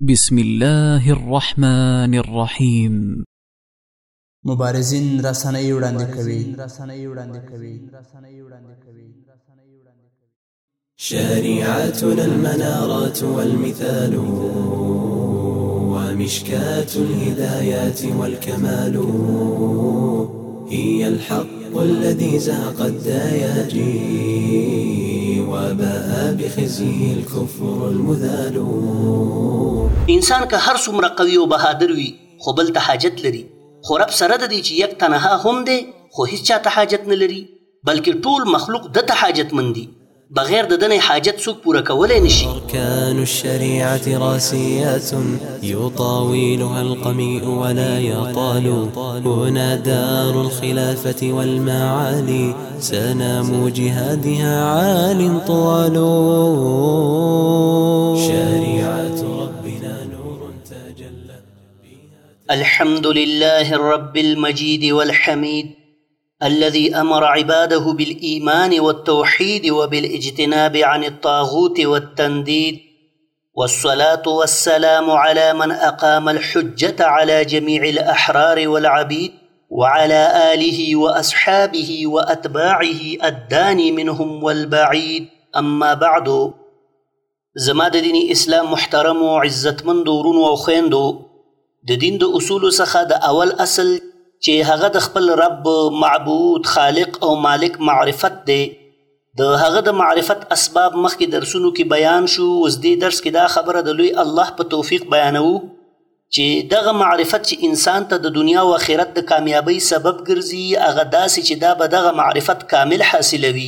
بسم الله الرحمن الرحيم. مبارزین رسنۍ وړاندې کوي. شريعتنا المنارات والمثال ومشكاة الهدايات والكمال هي الحق الذي زهق الدياجي وباء بخزيه الكفر المذال. انسان که هر څومره قوي او بهادر وي خو بل ته حاجت لري، خو رب سره د دې چې یک تنها هم دی خو هیڅ چا ته حاجت نه لري، بلکې ټول مخلوق د ته حاجتمند دي، بغیر د دنه حاجت څوک پوره کولی نشي. أركان الشريعة راسيات يطاولها القميء ولا يطال، هنا دار الخلافة والمعالي سنام جهادها عال طوال. شريعة ربنا نور تجلى. الحمد لله الرب المجيد والحميد الذي أمر عباده بالإيمان والتوحيد وبالاجتناب عن الطاغوت والتنديد، والصلاة والسلام على من أقام الحجة على جميع الأحرار والعبيد وعلى آله وأصحابه وأتباعه الداني منهم والبعيد. أما بعد، زما د دین اسلام محترم و عزتمند ورونو او خویندو، د دین د اصولو څخه د اول اصل چې هغه د خپل رب معبود خالق او مالک معرفت دی، د هغه د معرفت اسباب مخکې درسونو کې بیان شو. اوس دې درس کې دا خبره د لوی الله په توفیق بیانوو چې دغه معرفت چې انسان ته د دنیا و آخرت د کامیابی سبب ګرځي، هغه داسې چې دا به دغه معرفت کامل حاصلوي،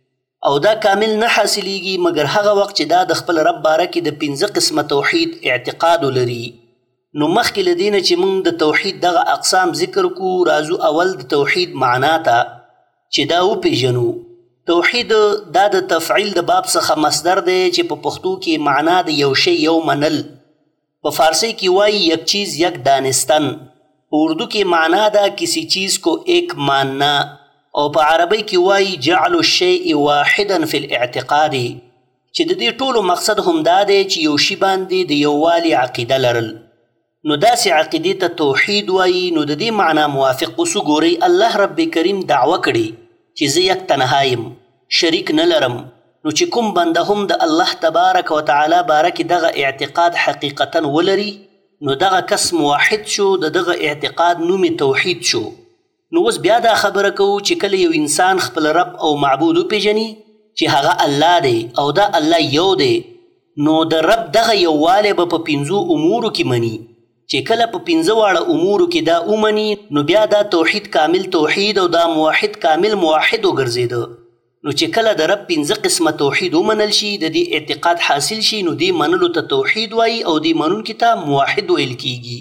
او دا کامل نه حاصلیږي مګر هغه وخت چې دا د خپل رب باره کې د 5 قسمه توحید اعتقاد لري. نو مخکې له دې نه چې موږ د توحید دغه اقسام ذکر کو، راځو اول د توحید معنا ته چې دا وپېژنو. توحید دا د تفعیل د باب څخه مصدر دی چې په پښتو کې معنا د یو شی یو منل، په فارسی کې وایي یک چیز یک دانستن، په اردو کې معنا دا کسی چیز کو ایک ماننا، او په عربی کې وایي جعل الشیء واحدا فی الاعتقاد، چې د دې ټولو مقصد هم دا دی چې یو شی باندې د یووالي عقیده لرل. نو داسې عقیدې ته توحید وایي. نو د دې معنا موافق اوس وګورئ، الله رب کریم دعوه کړې چې زه یک تنها یم، شریک نه لرم. نو چې کوم بنده هم د الله تبارک وتعالی باره کې دغه اعتقاد حقیقتا ولري، نو دغه کس موحد شو، د دغه اعتقاد نوم توحید شو. نو اوس بیا دا خبره کوو چې کله یو انسان خپل رب او معبود وپېژني چې هغه الله دی او دا الله یو دی، نو د رب دغه یووالی به په 5 امورو کې مني. چې کله په 5 واړه امورو کې دا ومني، نو بیا دا توحید کامل توحید او دا موحد کامل موحد وګرځېده. نو چې کله د رب 5 قسمه توحید ومنل شي، د دې اعتقاد حاصل شي، نو دې منلو ته توحید وایي او دې منونکي ته موحد ویل کیږي.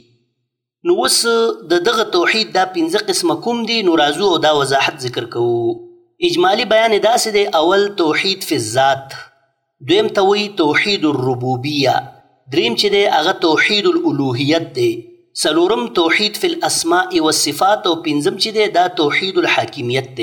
نو اوس د دغه توحید دا 5 قسمه کوم دي؟ نو راځو او دا وضاحت ذکر کوو. اجمالی بیان داسې دی، اول توحید فی الذات، دویم ته وایي توحید الربوبیه، دریم چې دی هغه توحید الالوهیت دی، څلورم توحید فی الاسماء والصفات، او پنځم چې دی دا توحید الحاکمیت دی.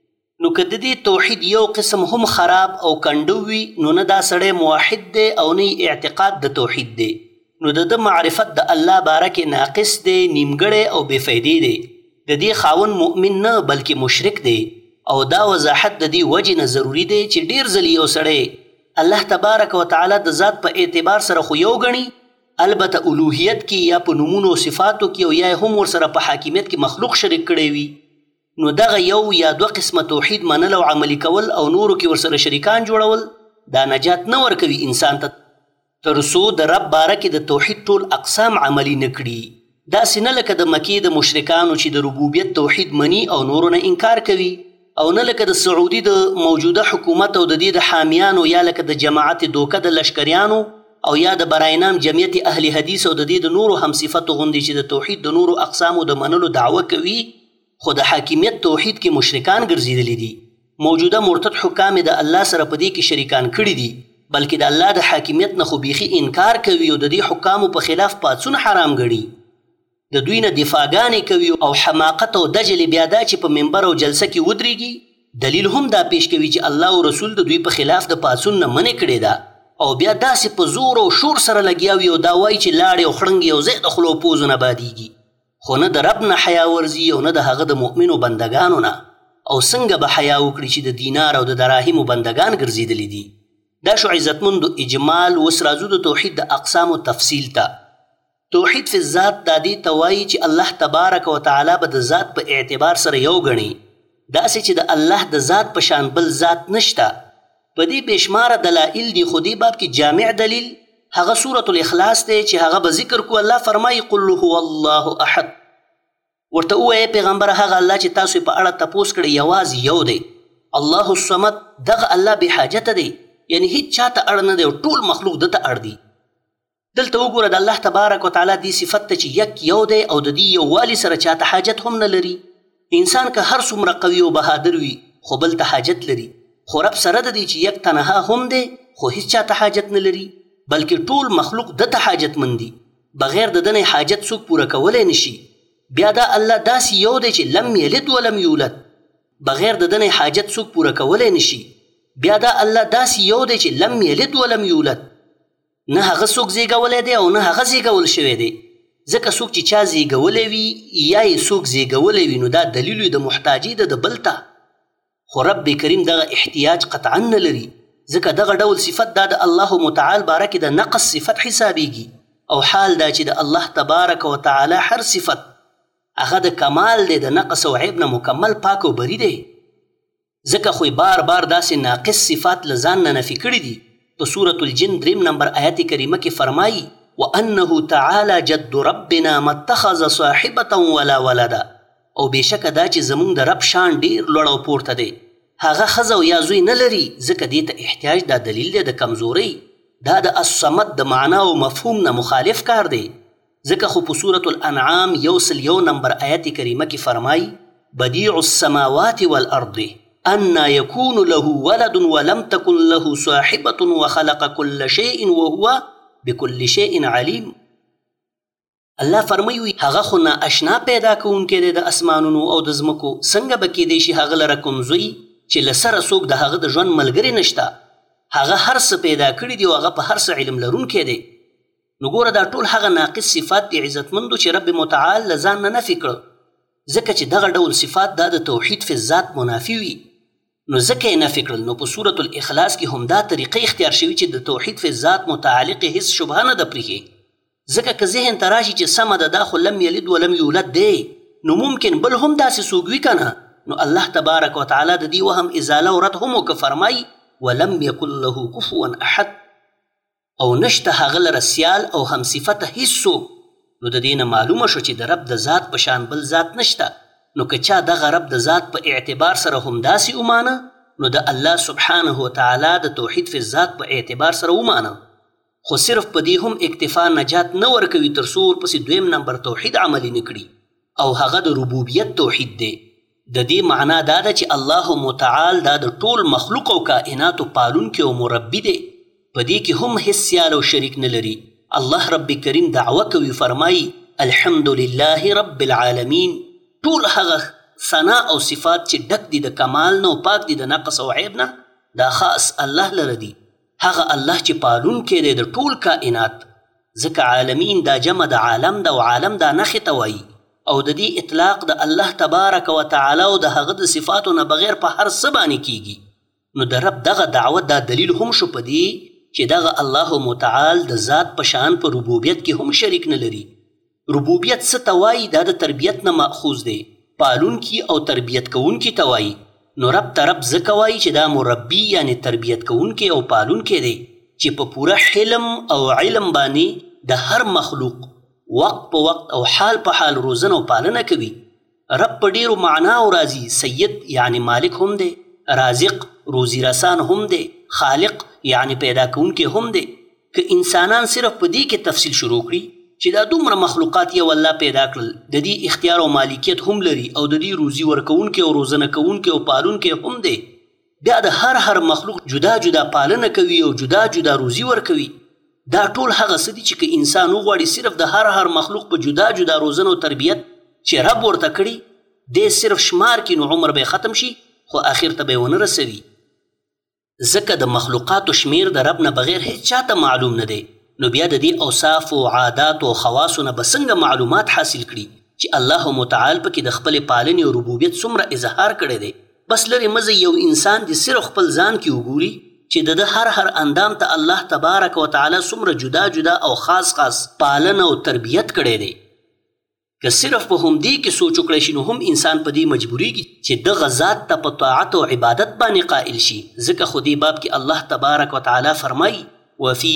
نو که د دې توحید یو قسم هم خراب او کنډو وي، نو نه دا سړی موحد دی او نه اعتقاد د توحید دی، نو د معرفت د الله باره کې ناقص دی، نیمګړی او بې فایدې دی، د دې خاون مؤمن نه بلکې مشرک دی. او دا وضاحت د دې وجې نه ضروري دی چې ډېر ځلې یو سړی الله تبارک وتعالی د ذات په اعتبار سره خو یو ګڼي، البته الوهیت کې یا په نومونو او صفاتو کې او یا هم ورسره په حاکمیت کې مخلوق شریک کړی وي، نو دغه یو یا 2 قسمه توحید منل او عملي کول او نورو کې ورسره شریکان جوړول دا نجات نه ورکوي انسان ته، تر څو د رب باره کې د توحید ټول اقسام عملي نه کړي. داسې نه لکه د مکې د مشرکانو چې د ربوبیت توحید مني او نورو نه انکار کوي، او نه لکه د سعودي د موجوده حکومت او د دې د حامیانو، یا لکه د جماعت دوکه د لشکریانو، او یا د براینام جمعیت اهل حدیث او د دې د نورو همصفتو غوندې چې د توحید د نورو اقسامو د منلو دعوه کوي، خو د حاکمیت توحید کې مشرکان ګرځېدلي دي. موجوده مرتد حکام د الله سره په دې کې شریکان کړي دي، بلکې د الله د حاکمیت نه خو بیخي انکار کوي او د دې حکامو په خلاف پاڅون حرام ګڼي، د دوی نه دفاعګانې کوي او حماقت او دجل بیا دا چې په منبر او جلسه کې ودرېږي، دلیل هم دا پیش کوي چې الله او رسول د دوی په خلاف د پاڅون نه منع کړې ده. او بیا داسې په زور او شور سره لګیا وي او دا وایي چې لاړې او خړنګې او ځای د خولو پوزو نه بادیږي، خو نه د رب نه حیا ورځي او نه د هغه د مؤمنو بندګانو نه. او څنګه به حیا وکړي چې د دینار او د دراهمو بندګان ګرځېدلي دي؟ دا شو عزتمندو اجمال. اوس راځو د توحید د اقسامو تفصیل ته. توحید فی الذات دا دې ته وایي چې الله تبارک وتعالی به د ذات په اعتبار سره یو ګڼي، داسې چې د الله د ذات په شان بل ذات نشته. په دې بېشماره دلایل دي، خو دې باب کې جامع دلیل هغه سورة الاخلاص دی چې هغه به ذکر کو. الله فرمایي قل هو الله احد. ورته ووایه پیغمبره هغه الله چې تاسو په اړه تپوس کړی یوازې یو دی. الله الصمد، دغه الله بې حاجته دی، یعنی هیڅ چاته اړ نه دی او ټول مخلوق دته اړ دی. دلته وګوره د الله تبارک وتعالی دې صفت ته چې یک یو دی او د دې یووالي سره چاته حاجت هم نه لري. انسان که هر څومره قوي او بهادر وي خو بل ته حاجت لري، خو رب سره د دې چې یک تنها هم دی خو هیڅ چاته حاجت نه لري، بلکې ټول مخلوق دته حاجتمند دي. بغیر د دنه حاجت څوک پوره کولی نشي. بیا دا الله داسې یو دی چې لم یلد ولم یولد، بغیر د دنه حاجت څوک پوره کولی نشي. بیا دا الله داسې یو دی چې لم یلد ولم یولد، نه هغه څوک زیږولی دی او نه هغه زیږول شوی دی. ځکه څوک چې چا زیږولی وي یا یې څوک زیږولی وي نو دا دلیل وي د محتاجي د بل ته. خو رب کریم دغه احتیاج قطعا نه لري، ځکه دغه ډول صفت دا د الله متعال باره کې د نقص صفت حسابیږي. او حال دا چې د الله تبارک وتعالی هر صفت هغه د کمال دی، د نقص او عیب نه مکمل پاک او بری دی. ځکه خو بار بار داسې ناقص صفات له ځان نه نفي کړي دي. په سورة الجن 3 نمبر آیت کریمه کې فرمایي وانه تعالی جد ربنا ما اتخذ صاحبة ولا ولدا. او بېشکه دا چې زمونږ د رب شان ډیر لوړ او پورته دی، هغه ښځه او یا زوی نه لري. ځکه دې ته احتیاج دا دلیل دی د کمزورۍ. دا د الصمد د معنا او مفهوم نه مخالف کار دی. ځکه خو په سورة الانعام 101 نمبر آیت کریمه کې فرمایي بدیع السماوات والارض أَنَّا يَكُونُ له ولد ولم تكن له صاحبة وخلق كل شيء وهو بكل شيء عليم. الله فرمایي هغه خو نه اشنا پیدا کوونکی دی د اسمانونو او د ځمکو، څنګه به کیدی شي هغه لره کوم زوی چې له سره څوک د هغه د ژوند ملګری نشته. هغه هر څه پیدا کړي دي او هغه په هر څه علم لرونکی دی. نو ګوره دا ټول هغه ناقص صفات دي عزتمندو چې رب متعال له ځان نه نفي کړه، ځکه چې دغه ډول صفات دا د توحید فی الذات منافي وي. نو ځکه یې نفي کړل. نو په سورة الاخلاص کې هم دا طریقه اختیار شوي چې د توحید فی الذات متعلق هیڅ شبهه نه ده پرېښې. ځکه که ذهن ته راشي چې سمه ده دا خو لم یلد ولم یولد دی، نو ممکن بل هم داسې څوک وي که نه. نو الله تبارک وتعالی د دې وهم ازاله او رد هم وکړه. فرمایي ولم یکن له کفوا احد، او نشته هغه لره سیال او همصفته هیڅ څوک. نو د دې نه معلومه شو چې د رب د ذات په شان بل ذات نشته. نو که چا دغه رب د ذات په اعتبار سره هم داسې ومانه، نو د الله سبحانه وتعالی د توحید فی الذات په اعتبار سره ومانه. خو صرف په دې هم اکتفا نجات نه ورکوي تر څو ورپسې 2 نمبر توحید عملي نه کړي، او هغه د ربوبیت توحید دی. د دې معنا دا ده چې الله متعال دا د ټول مخلوق او کائناتو پالونکی او مربي دی. په دې کې هم هیڅ سیال او شریک نه لري. الله رب کریم دعوه کوي، فرمایي الحمد لله رب العالمین. ټول هغه ثنا او صفات چې ډک دي د کمال نه او پاک دي د نقص او عیب نه، دا خاص الله لره دي. هغه الله چې پالونکی دی د ټول کائنات. ځکه عالمین دا جمع د عالم ده او عالم دا نښې ته وایي، او د دې اطلاق د الله تبارک وتعالی او د هغه د صفاتو نه بغیر په هر څه باندې کیږي. نو د رب دغه دعوت دا دلیل هم شو په دې چې دغه الله متعال د ذات په شان په ربوبیت کې هم شریک نه لري. ربوبیت څه ته وایي؟ دا د تربیت نه ماخوذ دی. پالونکي او تربیت کوونکي ته وایي. نو رب ته رب ځکه وایي چې دا مربي یعنی تربیت کوونکی او پالونکی دی چې په پوره حلم او علم باندې د هر مخلوق وقت په وقت او حال په حال روزنه او پالنه کوي. رب په ډیرو معناو راځي. سید یعنی مالک هم دی، رازق روزی رسان هم دی، خالق یعنی پیدا کوونکی هم دی. که انسانان صرف په دې کې تفصیل شروع کړي چې دا دومره مخلوقات یو الله پیدا کړل، د دې اختیار او مالکیت هم لري او د دې روزي ورکوونکی او روزنه کوونکی او پالونکی هم دی، بیا د هر مخلوق جدا جدا پالنه کوي او جدا جدا روزي ورکوي. دا ټول هغه څه دي چې که انسان وغواړي صرف د هر مخلوق په جدا جدا روزنه او تربیت چې رب ورته کړي دی صرف شمار کړي، نو عمر به ختم شي خو آخر ته به ونه رسوي. ځکه د مخلوقاتو شمیر د رب نه بغیر هیڅ چاته معلوم نه دی. نو بیا د دې اوصاف او عادات او خواصو نه به څنګه معلومات حاصل کړي چې الله متعال پکې د خپل پالنې او ربوبیت څومره اظهار کړی دی. بس لرې مزه یو انسان د صرف خپل ځان کې وګوري چې د هر اندام ته الله تبارک وتعالی څومره جدا جدا او خاص پالنه او تربیت کړی دی. که صرف په همدې کې سوچ وکړی شي نو هم انسان په دې مجبوریږي چې دغه ذات ته په طاعت او عبادت باندې قائل شي. ځکه خو دې باب کې الله تبارک وتعالی فرمایي وفي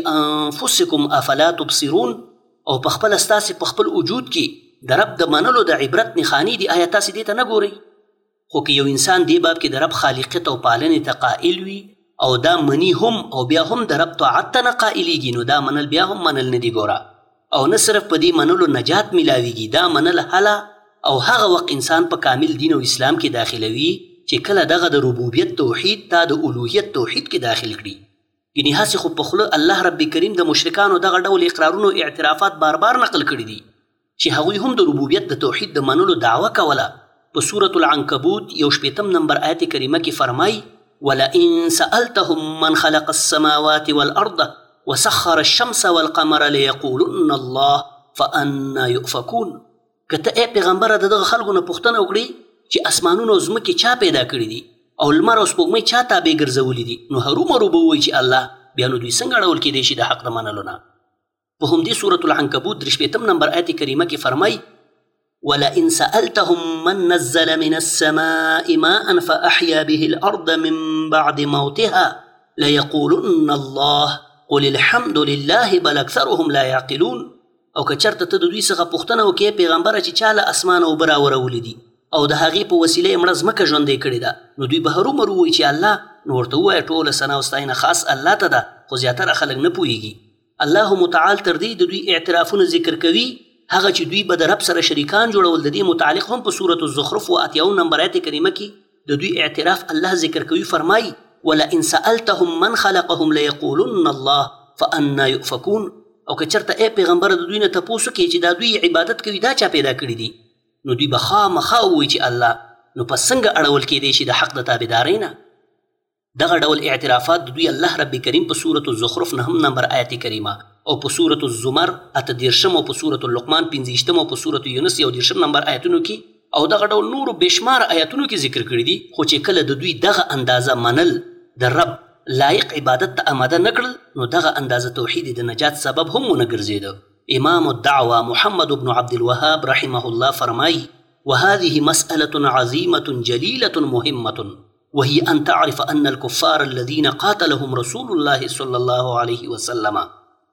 انفسکم افلا تبصرون، او په خپل ستاسې په خپل وجود کې د رب د منلو د عبرت نښانې دي. آیا تاسې دې ته نه ګورئ؟ خو که یو انسان دې باب کې د رب خالقیت او پالنې ته قائل وي او دا منی هم او بیا هم د رب طاعت ته نه قائلیږي نو دا منل بیا هم منل نه دي ګوره. او نه صرف په دې منلو نجات میلاویږي، دا منل هله او هغه وخت انسان په کامل دین او اسلام کې داخلوي چې کله دغه د ربوبیت توحید تا د الوهیت توحید کې داخل کړي. یعنې هسې خو په خوله الله رب کریم د مشرکانو دغه ډول اقرارونو اعترافات بار بار نقل کړي دي چې هغوی هم د ربوبیت د توحید د منلو دعوه کوله. په سورة العنکبوت 1 نمبر آیت کریمه کې فرمای ولئن سألتهم من خلق السماوات والأرض وسخر الشمس والقمر ليقولن الله فأنا يؤفكون. که ته ای پیغمبره د دغه خلکو نه پوښتنه وکړي چې اسمانونه او ځمکې چا پیدا کړي دي او لمر او سپوږمۍ چا تابع ګرځولي دي نو هرومرو به ووایي چې الله، بیا نو دوی څنګه اړول کیدی شي د حق د منلو نه. په همدې سورة العنکبوت 3 نمبر آیت کریمه کې فرمای ولئن سألتهم من نزل من السماء ماء فأحيا به الأرض من بعد موتها ليقولن الله قل الحمد لله بل أكثرهم لا يعقلون. او که چرته ته د دوی څخه پوښتنه وکړې پیغمبره چې چا له اسمان او اوبه راورولي دي او د هغې په وسیله یې مړه ځمکه ژوندی کړې ده نو دوی به هرومرو ووایي چې الله، نو ورته ووایه ټوله ثنا او ستاینه خاص الله ته ده، خو زیاتره خلک نه پوهېږي. الله متعال تر دې د دوی اعترافونه ذکر کوي هغه چې دوی به د رب سره شریکان جوړول. د دې متعلق هم په سورة الزخرف 80 نمبر آیت کریمه کې د دوی اعتراف الله ذکر کوي. فرمایي ولئن سألتهم من خلقهم ليقولن الله فأنا يؤفكون. او که چرته ای پیغمبر د دوی نه تپوس وکړي چې دا دوی عبادت کوي دا چا پیدا کړي دي نو دوی به خامخا ووایي چې الله، نو پس څنګه اړول کیدی شي د حق د تابعدارۍ نه. دغه ډول اعترافات د دوی الله رب کریم په سورة الزخرف 9 نمبر آیت کریمه او په سورة الزمر 8 او په سورة اللقمان 15 او په سورة یونس 11 نمبر آیتونو کې او دغه ډول نورو بشمار آیتونو کې ذکر کړي دي. خو چې کله د دوی دغه اندازه منل د رب لایق عبادت ته آماده نه کړل نو دغه اندازه توحید د نجات سبب هم ونه ګرځېده. امام الدعوه محمد بن عبد الوهاب رحمه الله فرمایي وهذه مسألة عظيمة جليلة مهمة وهي أن تعرف أن الكفار الذين قاتلهم رسول الله صلى الله عليه وسلم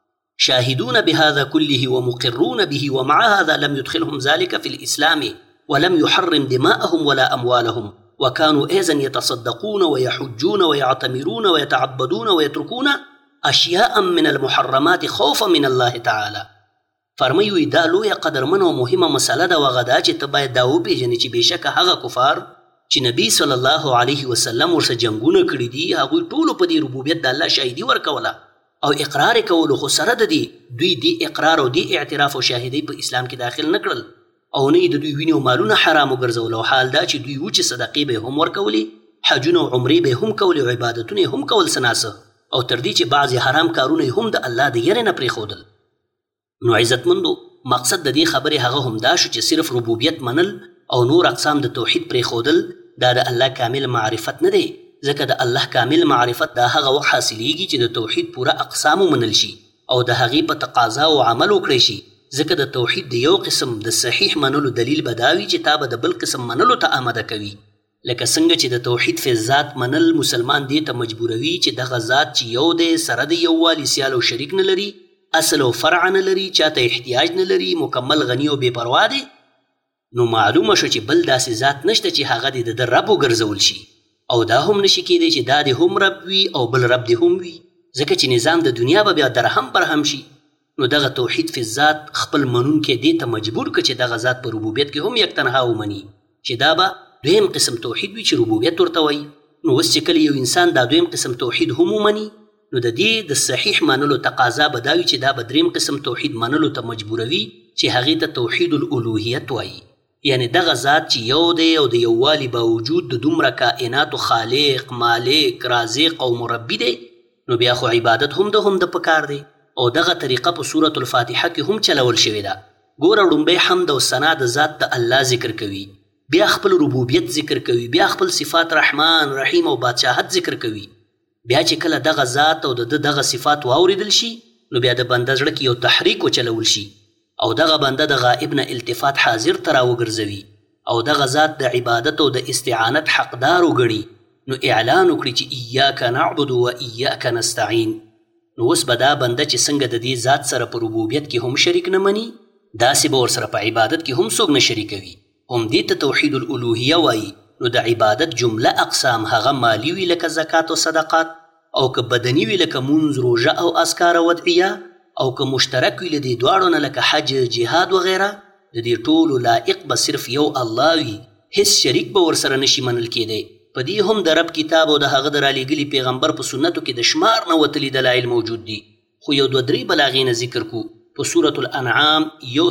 شاهدون بهذا كله ومقرون به ومع هذا لم يدخلهم ذلك في الإسلام ولم يحرم دماءهم ولا أموالهم وكانوا أيضا يتصدقون ويحجون ويعتمرون ويتعبدون ويتركون أشياء من المحرمات خوفا من الله تعالى. فرمایي دا لویه قدرمنه او مهمه مسله ده وغه دا چې ته باید دا وپېژنې چې بېشکه هغه کفار چې نبي صلی الله علیه وسلم ورسره جنګونه کړي دي هغوی ټولو په دې ربوبیت د الله شاهدي ورکوله او اقرار کولو، خو سره د دې دوی دې اقرار او دې اعتراف او شاهدۍ په اسلام کې داخل نه کړل او نه یې د دوی وینې او مالونه حرام وګرځول. او حال دا چې دوی و چې صدقې به هم ورکولې، حجونه او عمرې به هم کولې او عبادتونه یې هم کول سناسه او تر دې چې بعضې حرام کارونه یې هم د الله د یرې نه پرېښودل. نو عزتمندو مقصد د دې خبرې هغه هم دا شو چې صرف ربوبیت منل او نور اقسام د توحید پرېښودل دا د الله کامل معرفت نه دی، ځکه د الله کامل معرفت دا هغه وخت حاصلیږي چې د توحید پوره اقسام ومنل شي او د هغې په تقاضا او عمل وکړی شي. ځکه د توحید د یو قسم د صحیح منلو دلیل به دا وي چې تا به د بل قسم منلو ته آمده کوي. لکه څنګه چې د توحید فی ذات منل مسلمان دې ته مجبوروي چې دغه ذات چې یو دی سره د یووالي سیال او شریک نه لري، اصل او فرع نه لري، چاته احتیاج نه لري، مکمل غني او بې پروا دی. نو معلومه شو چې بل داسې ذات نشته چې هغه دې د رب وګرځول شي او دا هم نشي کېدی چې دا دې هم رب وي او بل رب دې هم وي، ځکه چې نظام د دنیا به بیا درهم برهم شي. نو دغه توحید فی ذات خپل منونکی دې ته مجبور که چې دغه ذات په ربوبیت کې هم یک تنها ومني چې دا به دویم قسم توحید وي چې ربوبیت ورته وایي. نو اوس چې کله یو انسان دا دویم قسم توحید هم ومني نو د دې د صحیح منلو تقاضا به دا وي چې دا به دریم قسم توحید منلو ته مجبوروي چې هغې ته توحید الالوهیت وایي. یعنی دغه ذات چې یو دی او د یووالي باوجود د دومره کائناتو خالق، مالک، رازق او مربي دی، نو بیا خو عبادت هم د پکار دی. او دغه طریقه په سورة الفاتحه کې هم چلول شوې ده. ګوره لومبی حمد او ثنا د ذات د الله ذکر کوي، بیا خپل ربوبیت ذکر کوي، بیا خپل صفات رحمان، رحیم او بادشاهت ذکر کوي. بیا چې کله دغه ذات او د دغه صفات واوریدل شي، نو بیا د بنده زړه کې یو تحریک وچلول شي او دغه بنده د غائب نه التفات حاضر ته راوګرځوي او دغه ذات د عبادت او د استعانت حقدار وګڼي. نو اعلان وکړي چې ایاک نعبد و ایاک نستعین. نو اوس به دا بنده چې څنګه د دې ذات سره په ربوبیت کې هم شریک نه مني، داسې به ورسره په عبادت کې هم څوک نه شریکوي. هم دې ته توحید الالوهیه وایي. نو د عبادت جمله اقسام هغه مالی وي لکه زکات او صدقات، او که بدني وي لکه مونځ، روژه او اذکار ودعیه، او که مشترک وي له دې دواړو نه لکه حج، جهاد وغیره، د دې ټولو لایق به صرف یو الله وي. هیڅ شریک به ورسره نشي منل کېدی. په دې هم د رب کتاب او د هغه د رالیږلي پیغمبر په سنتو کې د شمار نه وتلي دلایل موجود دي. خو یو دوه درې بلاغې نه ذکر کو. په سورة الانعام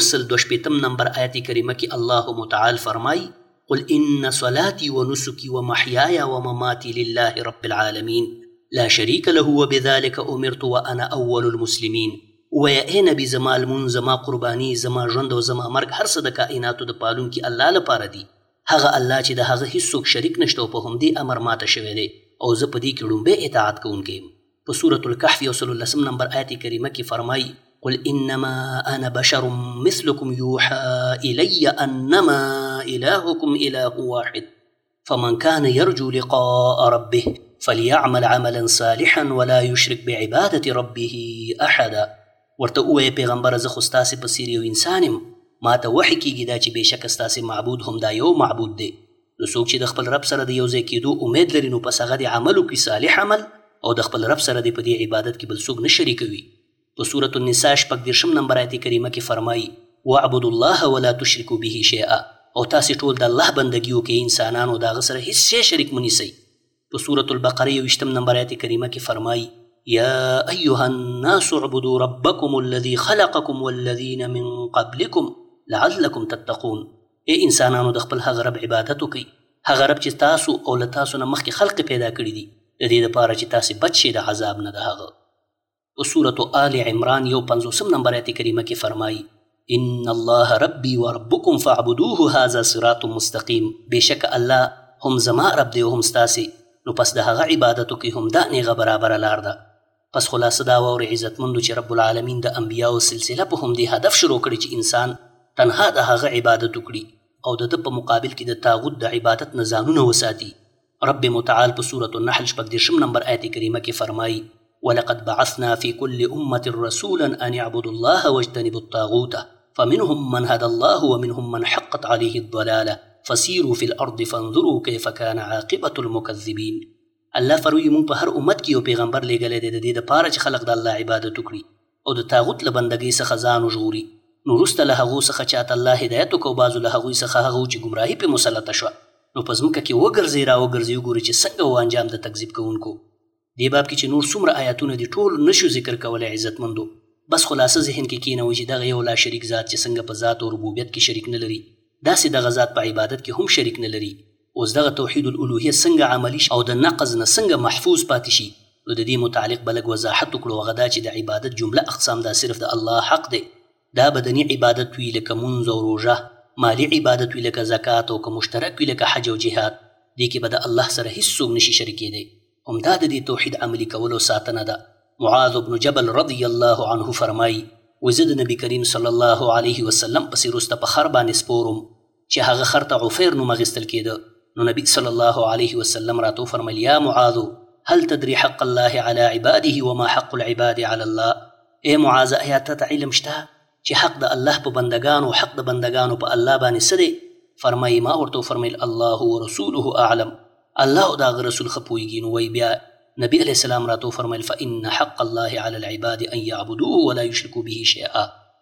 122 نمبر آیت کریمه کې الله متعال فرمای: قل ان صلاتي ونسكي ومحياي ومماتي لله رب العالمين لا شريك له وبذلك امرت وانا اول المسلمين. ویا اے نبی، زما لمونځ، زما قرباني، زما ژوند او زما مرګ هر څه د کائناتو د پالونکي الله لپاره دي. هغه الله چې د هغه هیڅوک شریک نشته او په همدې امر ماته شوی دی او زه په دې کې لومبی اطاعت کوونکی یم. په سورة الکهف 119 نمبر آیت کریمه کې فرمایي: قل انما انا بشر مثلكم يوحى الي انما الهكم اله واحد فمن كان يرجو لقاء ربه فليعمل عملا صالحا ولا يشرك بعبادة ربه احدا. ورته ووایه پیغمبره، زه خو ستاسې په څېر یو انسان یم، ما ته وحي کېږي دا چې بېشکه ستاسې معبود هم دا یو معبود دی. نو څوک چې د خپل رب سره د یو ځای کېدو امید لري، نو پس هغه د عمل وکړي، صالح عمل، او د خپل رب سره د په دې عبادت کې بل څوک نه شریکوي. په سورة النساء 14 نمبر آیت کریمه کې فرمایي: واعبدوا الله ولا تشركوا به شیئا. او تاسې ټول د الله بندګي وکړئ، انسانانو د هغه سره هیڅ شی شریک مه نیسئ. په سورة البقره 20 نمبر آیت کریمه کې فرمایي: یا ایها الناس اعبدوا ربکم الذي خلقکم والذین من قبلکم لعلکم تتقون. ای انسانانو، د خپل هغه رب عبادت وکړئ، هغه رب چې تاسو او له تاسو نه مخکې خلق پیدا کړي دي، د دې دپاره چې تاسې بچ شئ د عذاب نه د هغه. په سورة آل عمران 50 نمبر آیت کریمه کې فرمایي: ان الله ربي وربكم فاعبدوه هذا صراط مستقیم. بېشک الله هم زما رب دی او هم ستاسې، نو پس د هغه عبادت وکړئ، هم دا نیغه برابره لار ده. پس خلاصه دا واورئ عزتمندو چې رب العالمین د انبیاو سلسله په همدې هدف شروع کړي چې انسان تنها د هغه عبادت وکړي او د ده په مقابل کې د طاغوت د عبادت نه ځانونه وساتي. رب متعال په سورة النحل 14 نمبر آیت کریمه کې فرمایي: ولقد بعثنا في كل أمة رسولا أن يعبدوا الله واجتنبوا الطاغوت فمنهم من هدى الله ومنهم من حقت عليه الضلالة فسيروا في الأرض فانظروا كيف كان عاقبة المكذبين. الله فرمایي مونږ په هر امت کې یو پیغمبر لیږلی دی د دې دپاره چې خلق د الله عبادت وکړي او د طاغوت له بندګۍ څخه ځان وژغوري. نو وروسته له هغو څخه چاته الله هدایت وکړو، بعضو له هغوی څخه هغه چې ګمراهي پرې مسلطه شوه، نو په ځمکه کې وګرځئ را وګرځئ، وګورئ چې څنګه و انجام د تکذیب کوونکو. دې باب کې چې نور څومره آیاتونه دي ټول نشو ذکر کولی عزتمندو. بس خلاصه ذهن کې کېنوئ چې دغه یو لا شریک ذات چې څنګه په ذات او ربوبیت کې شریک نه لري، داسې دغه ذات په عبادت کې هم شریک نه لري. اوس دغه توحید الالوهیه څنګه عملي شي او د نقض نه څنګه محفوظ پاتې شي، نو د دې متعلق به لږ وضاحت وکړو. هغه دا چې د عبادت جمله اقسام دا صرف د الله حق دی. دا بدني عبادت وي لکه مونځ او روژه، مالی عبادت وي لکه زکات، او که مشترک وي لکه حج او جهاد، دې کې به د الله سره هیڅوک نشي شریکېدی. همدا د دې توحید عملي کولو ساتنه ده. معاذ بن جبل رضی الله عنه فرمایي: وزه د نبي کریم صلی الله علیه وسلم پسې وروسته په خر باندې سپورم چې هغه خر ته عفیر نوم اخیستل کېده. نو نبي صلی الله علیه وسلم راته وفرمیل: یا معاذ هل تدري حق الله على عباده وما حق العباد على الله؟ ای معاذ، ایا ته علم شته چې حق د الله په بندگانو او حق د بندگانو په الله باندې څه دی؟ فرمایي ما ورته وفرمیل: الله ورسوله اعلم. الله او د هغه رسول ښه پوهېږي. نو وایي بیا نبي علیه السلام راته وفرمیل: فإن حق الله على العباد أن يعبدوه ولا يشركوا به شيئا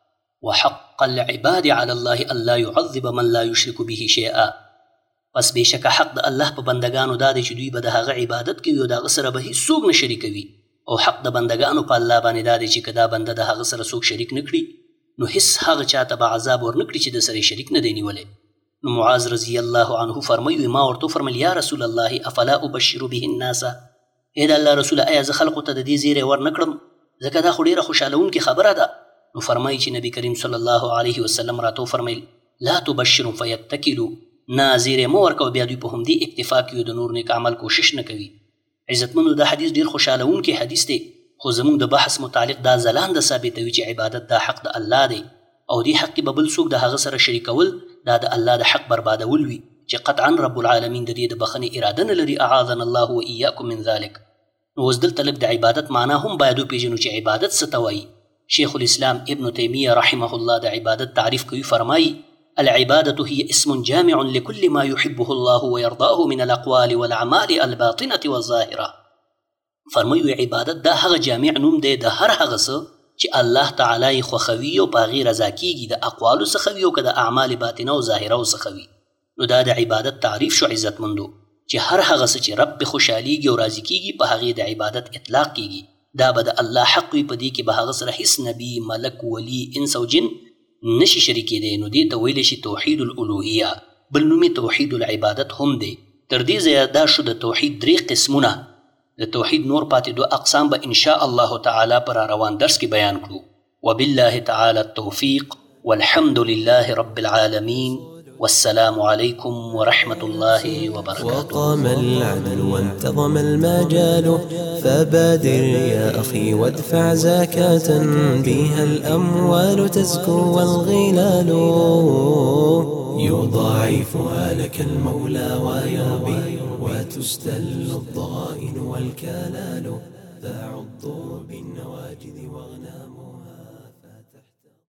وحق العباد على الله ألا يعذب من لا يشرك به شيئا. پس بېشکه حق د الله په بندگانو دا دی چې دوی به د هغه عبادت کوي او د هغه سره به هېڅوک نه شریکوي، او حق د بندگانو په الله باندې دا دی چې که دا بنده د هغه سره څوک شریک نه کړي، نو هېڅ هغه چاته به عذاب ورنه کړي چې د سره شریک نه دی نیولی. معاذ رضی الله عنه فرمایي ما ورته فرمایل یا رسول الله افلا ابشر به الناس، اې د الله رسوله آیا زه خلقو ته د دې زیری ور نه کړم ځکه دا خو ډېره خوشحالونکې خبره ده. نو فرمایي چې نبي کریم صلی الله علیه وسلم راته وفرمیل لا تبشروا فیتکلوا، نه زیری مه ورکوه بیا دوی په همدې اکتفا کوي د نور نیک عمل کوشش نه کوي. عزتمندو دا حدیث ډېر خوشحالونکی حدیث دی، خو زموږ د بحث متعلق دا ځلانده ثابتوي چې عبادت دا حق د الله دی او دې حق کې به بل څوک د هغه سره شریکول دا د الله د حق بربادول وي چې قطعا رب العالمین د دې د بخښنې اراده نه لري. اعاذنا الله وإیاکم من ذلک. نو اوس دلته لږ د عبادت معنا هم باید وپېژنو چې عبادت څه ته وایي. شیخ الاسلام ابن تیمیه رحمه الله د عبادت تعریف کوي، فرمایي العبادة هي اسم جامع لكل ما يحبه الله ويرضاه من الأقوال والأعمال الباطنة والظاهرة. فرمایي عبادت دا هغه جامع نوم دی د هر هغه څه چې الله تعالی یې خوښوي او په هغې رضا کېږي، د اقوالو څخه وي او که د اعمال باطنه او ظاهره څخه وي. نو دا د عبادت تعریف شو عزتمندو، چې هر هغه څه چې رب پې خوشحالېږي او راضي کېږي په هغې د عبادت اطلاق کېږي. دا به د الله حق وي، په دې کې به هغه سره هېڅ نبي ملک ولی انس او جن نشي شریکېدی. نو دې ته ویلی شي توحید الالوهیه، بل نوم یې توحید العبادت هم دی. تر دې ځایه دا شو د توحید 3 قسمونه. د توحید نور پاتې 2 اقسام به ان شاء الله تعالی پر روان درس کې بیان کړو. وبالله تعالی التوفیق والحمد لله رب العالمین والسلام عليكم ورحمة الله وبركاته. وقام العدل وانتظم المجال فبادر يا أخي وادفع زكاة بها الأموال تزكو والغلال يضاعفها لك المولى ويربي وتستل الضغائن والكلال تعض بالنواجذ واغنام